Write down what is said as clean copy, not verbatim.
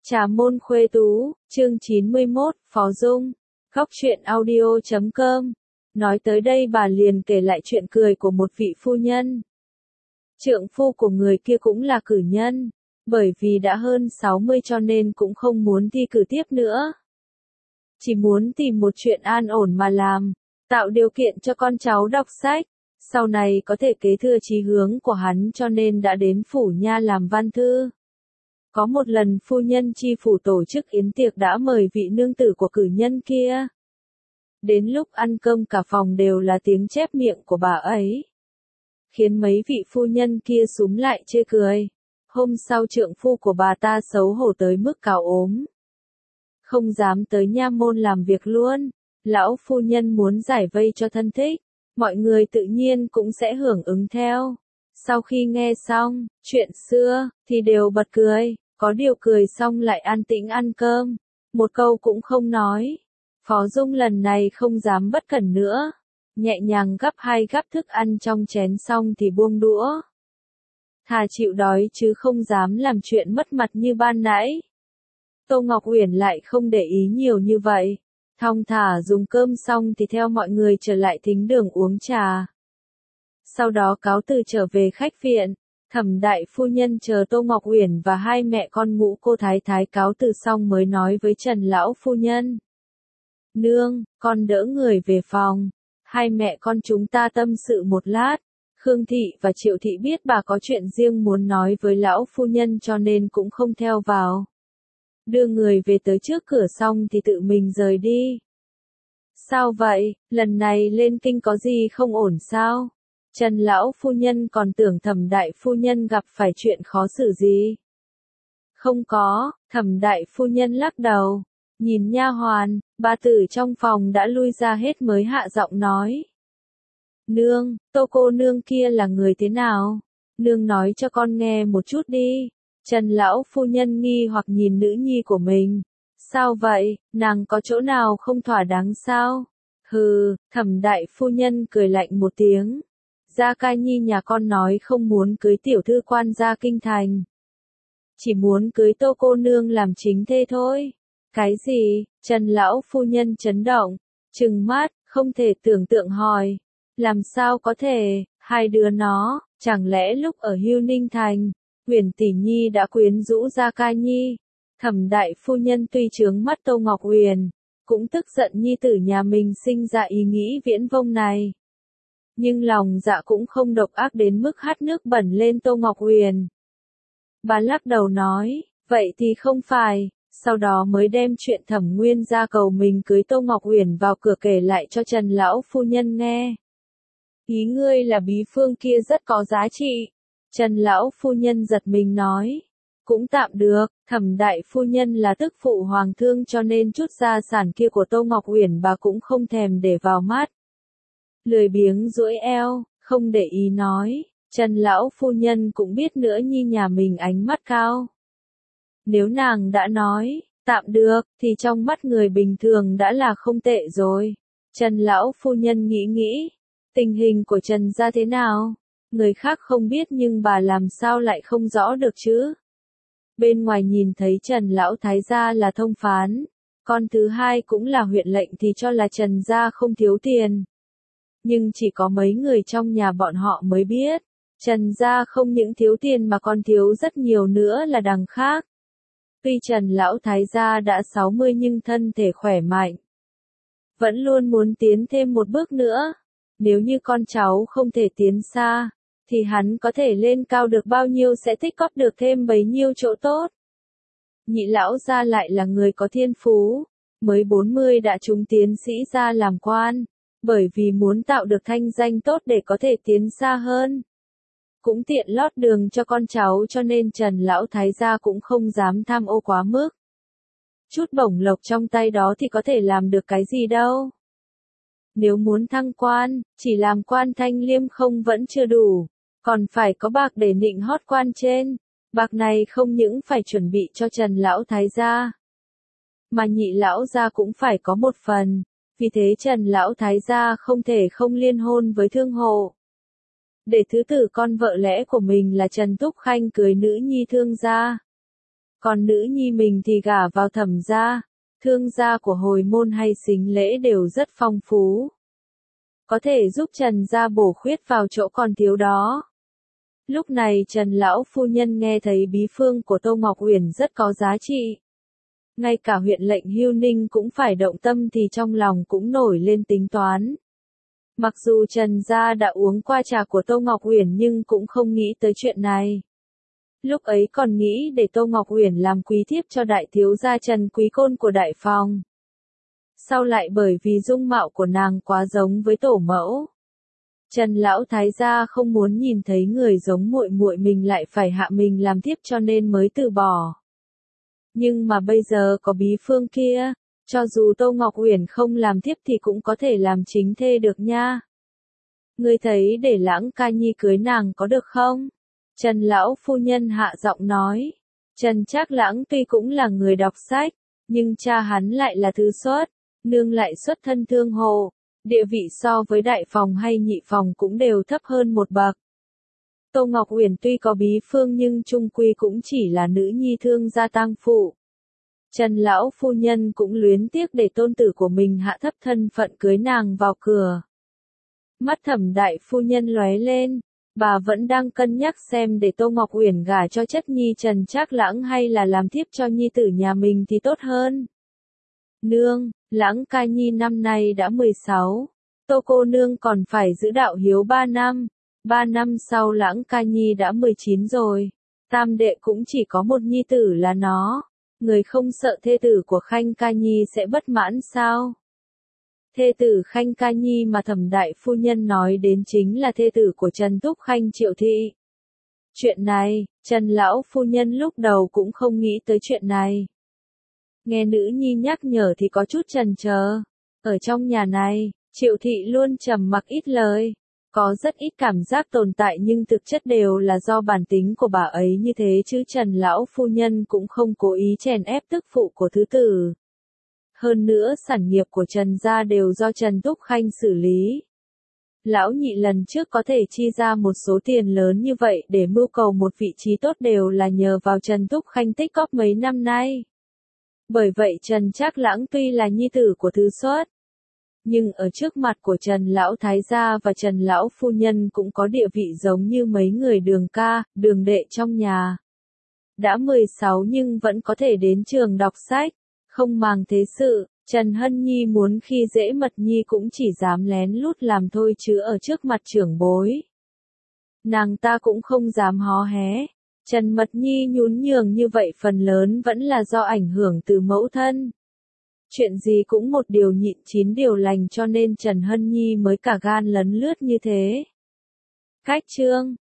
Trà môn khuê tú, chương 91, Phó Dung, góc truyện audio.com. Nói tới đây bà liền kể lại chuyện cười của một vị phu nhân. Trượng phu của người kia cũng là cử nhân, bởi vì đã hơn 60 cho nên cũng không muốn thi cử tiếp nữa. Chỉ muốn tìm một chuyện an ổn mà làm, tạo điều kiện cho con cháu đọc sách, sau này có thể kế thừa chí hướng của hắn cho nên đã đến phủ nha làm văn thư. Có một lần phu nhân chi phủ tổ chức yến tiệc đã mời vị nương tử của cử nhân kia. Đến lúc ăn cơm cả phòng đều là tiếng chép miệng của bà ấy, khiến mấy vị phu nhân kia xúm lại chê cười. Hôm sau trượng phu của bà ta xấu hổ tới mức cào ốm, không dám tới nha môn làm việc luôn. Lão phu nhân muốn giải vây cho thân thích, mọi người tự nhiên cũng sẽ hưởng ứng theo. Sau khi nghe xong chuyện xưa thì đều bật cười, có điều cười xong lại an tĩnh ăn cơm, một câu cũng không nói. Phó Dung lần này không dám bất cẩn nữa, nhẹ nhàng gắp hai gắp thức ăn trong chén xong thì buông đũa. Thà chịu đói chứ không dám làm chuyện mất mặt như ban nãy. Tô Ngọc Uyển lại không để ý nhiều như vậy, thong thả dùng cơm xong thì theo mọi người trở lại thính đường uống trà. Sau đó cáo từ trở về khách viện. Thẩm đại phu nhân chờ Tô Ngọc Uyển và hai mẹ con Ngũ cô thái thái cáo từ xong mới nói với Trần lão phu nhân: "Nương, con đỡ người về phòng, hai mẹ con chúng ta tâm sự một lát." Khương thị và Triệu thị biết bà có chuyện riêng muốn nói với lão phu nhân cho nên cũng không theo vào. Đưa người về tới trước cửa xong thì tự mình rời đi. "Sao vậy, lần này lên kinh có gì không ổn sao?" Trần lão phu nhân còn tưởng Thẩm đại phu nhân gặp phải chuyện khó xử gì. "Không có." Thẩm đại phu nhân lắc đầu, nhìn nha hoàn, bà tử trong phòng đã lui ra hết mới hạ giọng nói: "Nương, Tô cô nương kia là người thế nào? Nương nói cho con nghe một chút đi." Trần lão phu nhân nghi hoặc nhìn nữ nhi của mình. "Sao vậy, nàng có chỗ nào không thỏa đáng sao?" "Hừ." Thẩm đại phu nhân cười lạnh một tiếng. "Gia Ca Nhi nhà con nói không muốn cưới tiểu thư quan gia kinh thành, chỉ muốn cưới Tô cô nương làm chính thê thôi." "Cái gì?" Trần lão phu nhân chấn động, trừng mắt, không thể tưởng tượng hỏi: "Làm sao có thể, hai đứa nó, chẳng lẽ lúc ở Hưu Ninh Thành, Uyển tỷ nhi đã quyến rũ Gia Ca Nhi?" Thẩm đại phu nhân tuy trướng mắt Tô Ngọc Uyển, cũng tức giận nhi tử nhà mình sinh ra ý nghĩ viễn vông này. Nhưng lòng dạ cũng không độc ác đến mức hắt nước bẩn lên Tô Ngọc Uyển. Bà lắc đầu nói: "Vậy thì không phải." Sau đó mới đem chuyện Thẩm Nguyên gia cầu mình cưới Tô Ngọc Uyển vào cửa kể lại cho Trần lão phu nhân nghe. "Ý ngươi là bí phương kia rất có giá trị." Trần lão phu nhân giật mình nói: "Cũng tạm được." Thẩm đại phu nhân là tức phụ hoàng thương cho nên chút gia sản kia của Tô Ngọc Uyển bà cũng không thèm để vào mắt. Lười biếng duỗi eo, không để ý nói. Trần lão phu nhân cũng biết nữa nhi nhà mình ánh mắt cao. Nếu nàng đã nói tạm được, thì trong mắt người bình thường đã là không tệ rồi. Trần lão phu nhân nghĩ nghĩ, tình hình của Trần gia thế nào? Người khác không biết nhưng bà làm sao lại không rõ được chứ? Bên ngoài nhìn thấy Trần lão thái gia là thông phán, con thứ hai cũng là huyện lệnh thì cho là Trần gia không thiếu tiền. Nhưng chỉ có mấy người trong nhà bọn họ mới biết, Trần gia không những thiếu tiền mà còn thiếu rất nhiều nữa là đằng khác. Tuy Trần lão thái gia đã 60 nhưng thân thể khỏe mạnh, vẫn luôn muốn tiến thêm một bước nữa. Nếu như con cháu không thể tiến xa, thì hắn có thể lên cao được bao nhiêu sẽ tích góp được thêm bấy nhiêu chỗ tốt. Nhị lão gia lại là người có thiên phú, mới 40 đã trúng tiến sĩ gia làm quan, bởi vì muốn tạo được thanh danh tốt để có thể tiến xa hơn. Cũng tiện lót đường cho con cháu cho nên Trần lão thái gia cũng không dám tham ô quá mức. Chút bổng lộc trong tay đó thì có thể làm được cái gì đâu. Nếu muốn thăng quan, chỉ làm quan thanh liêm không vẫn chưa đủ, còn phải có bạc để nịnh hót quan trên. Bạc này không những phải chuẩn bị cho Trần lão thái gia, mà nhị lão gia cũng phải có một phần. Vì thế Trần lão thái gia không thể không liên hôn với thương hộ, để thứ tử con vợ lẽ của mình là Trần Túc Khanh cưới nữ nhi thương gia. Còn nữ nhi mình thì gả vào Thẩm gia, thương gia của hồi môn hay sính lễ đều rất phong phú. Có thể giúp Trần gia bổ khuyết vào chỗ còn thiếu đó. Lúc này Trần lão phu nhân nghe thấy bí phương của Tô Ngọc Uyển rất có giá trị. Ngay cả huyện lệnh Hưu Ninh cũng phải động tâm thì trong lòng cũng nổi lên tính toán. Mặc dù Trần gia đã uống qua trà của Tô Ngọc Uyển nhưng cũng không nghĩ tới chuyện này. Lúc ấy còn nghĩ để Tô Ngọc Uyển làm quý thiếp cho đại thiếu gia Trần Quý Côn của Đại Phòng. Sau lại bởi vì dung mạo của nàng quá giống với tổ mẫu. Trần lão thái gia không muốn nhìn thấy người giống muội muội mình lại phải hạ mình làm thiếp cho nên mới từ bỏ. Nhưng mà bây giờ có bí phương kia, cho dù Tô Ngọc Uyển không làm thiếp thì cũng có thể làm chính thê được nha. Ngươi thấy để Lãng Ca Nhi cưới nàng có được không? Trần lão phu nhân hạ giọng nói. Trần Trác Lãng tuy cũng là người đọc sách, nhưng cha hắn lại là thứ xuất, nương lại xuất thân thương hộ, địa vị so với đại phòng hay nhị phòng cũng đều thấp hơn một bậc. Tô Ngọc Uyển tuy có bí phương nhưng chung quy cũng chỉ là nữ nhi thương gia tang phụ. Trần lão phu nhân cũng luyến tiếc để tôn tử của mình hạ thấp thân phận cưới nàng vào cửa. Mắt Thẩm đại phu nhân lóe lên, bà vẫn đang cân nhắc xem để Tô Ngọc Uyển gả cho chất nhi Trần Trác Lãng hay là làm thiếp cho nhi tử nhà mình thì tốt hơn. Nương, Lãng Ca Nhi năm nay đã 16, Tô cô nương còn phải giữ đạo hiếu 3 năm, 3 năm sau Lãng Ca Nhi đã 19 rồi, tam đệ cũng chỉ có một nhi tử là nó, người không sợ thê tử của Khanh Ca Nhi sẽ bất mãn sao? Thê tử Khanh Ca Nhi mà Thẩm đại phu nhân nói đến chính là thê tử của Trần Thúc Khanh Triệu Thị. Chuyện này, Trần lão phu nhân lúc đầu cũng không nghĩ tới chuyện này. Nghe nữ nhi nhắc nhở thì có chút chần chờ. Ở trong nhà này, Triệu Thị luôn trầm mặc ít lời, có rất ít cảm giác tồn tại nhưng thực chất đều là do bản tính của bà ấy như thế chứ Trần lão phu nhân cũng không cố ý chèn ép tức phụ của thứ tử. Hơn nữa sản nghiệp của Trần gia đều do Trần Thúc Khanh xử lý. Lão nhị lần trước có thể chi ra một số tiền lớn như vậy để mưu cầu một vị trí tốt đều là nhờ vào Trần Thúc Khanh tích góp mấy năm nay. Bởi vậy Trần Trác Lãng tuy là nhi tử của thứ xuất, nhưng ở trước mặt của Trần lão thái gia và Trần lão phu nhân cũng có địa vị giống như mấy người Đường ca, Đường đệ trong nhà. Đã 16 nhưng vẫn có thể đến trường đọc sách, không màng thế sự. Trần Hân Nhi muốn khi dễ Mật Nhi cũng chỉ dám lén lút làm thôi chứ ở trước mặt trưởng bối. Nàng ta cũng không dám hó hé. Trần Mật Nhi nhún nhường như vậy phần lớn vẫn là do ảnh hưởng từ mẫu thân. Chuyện gì cũng một điều nhịn 9 điều lành cho nên Trần Hân Nhi mới cả gan lấn lướt như thế. Cách chương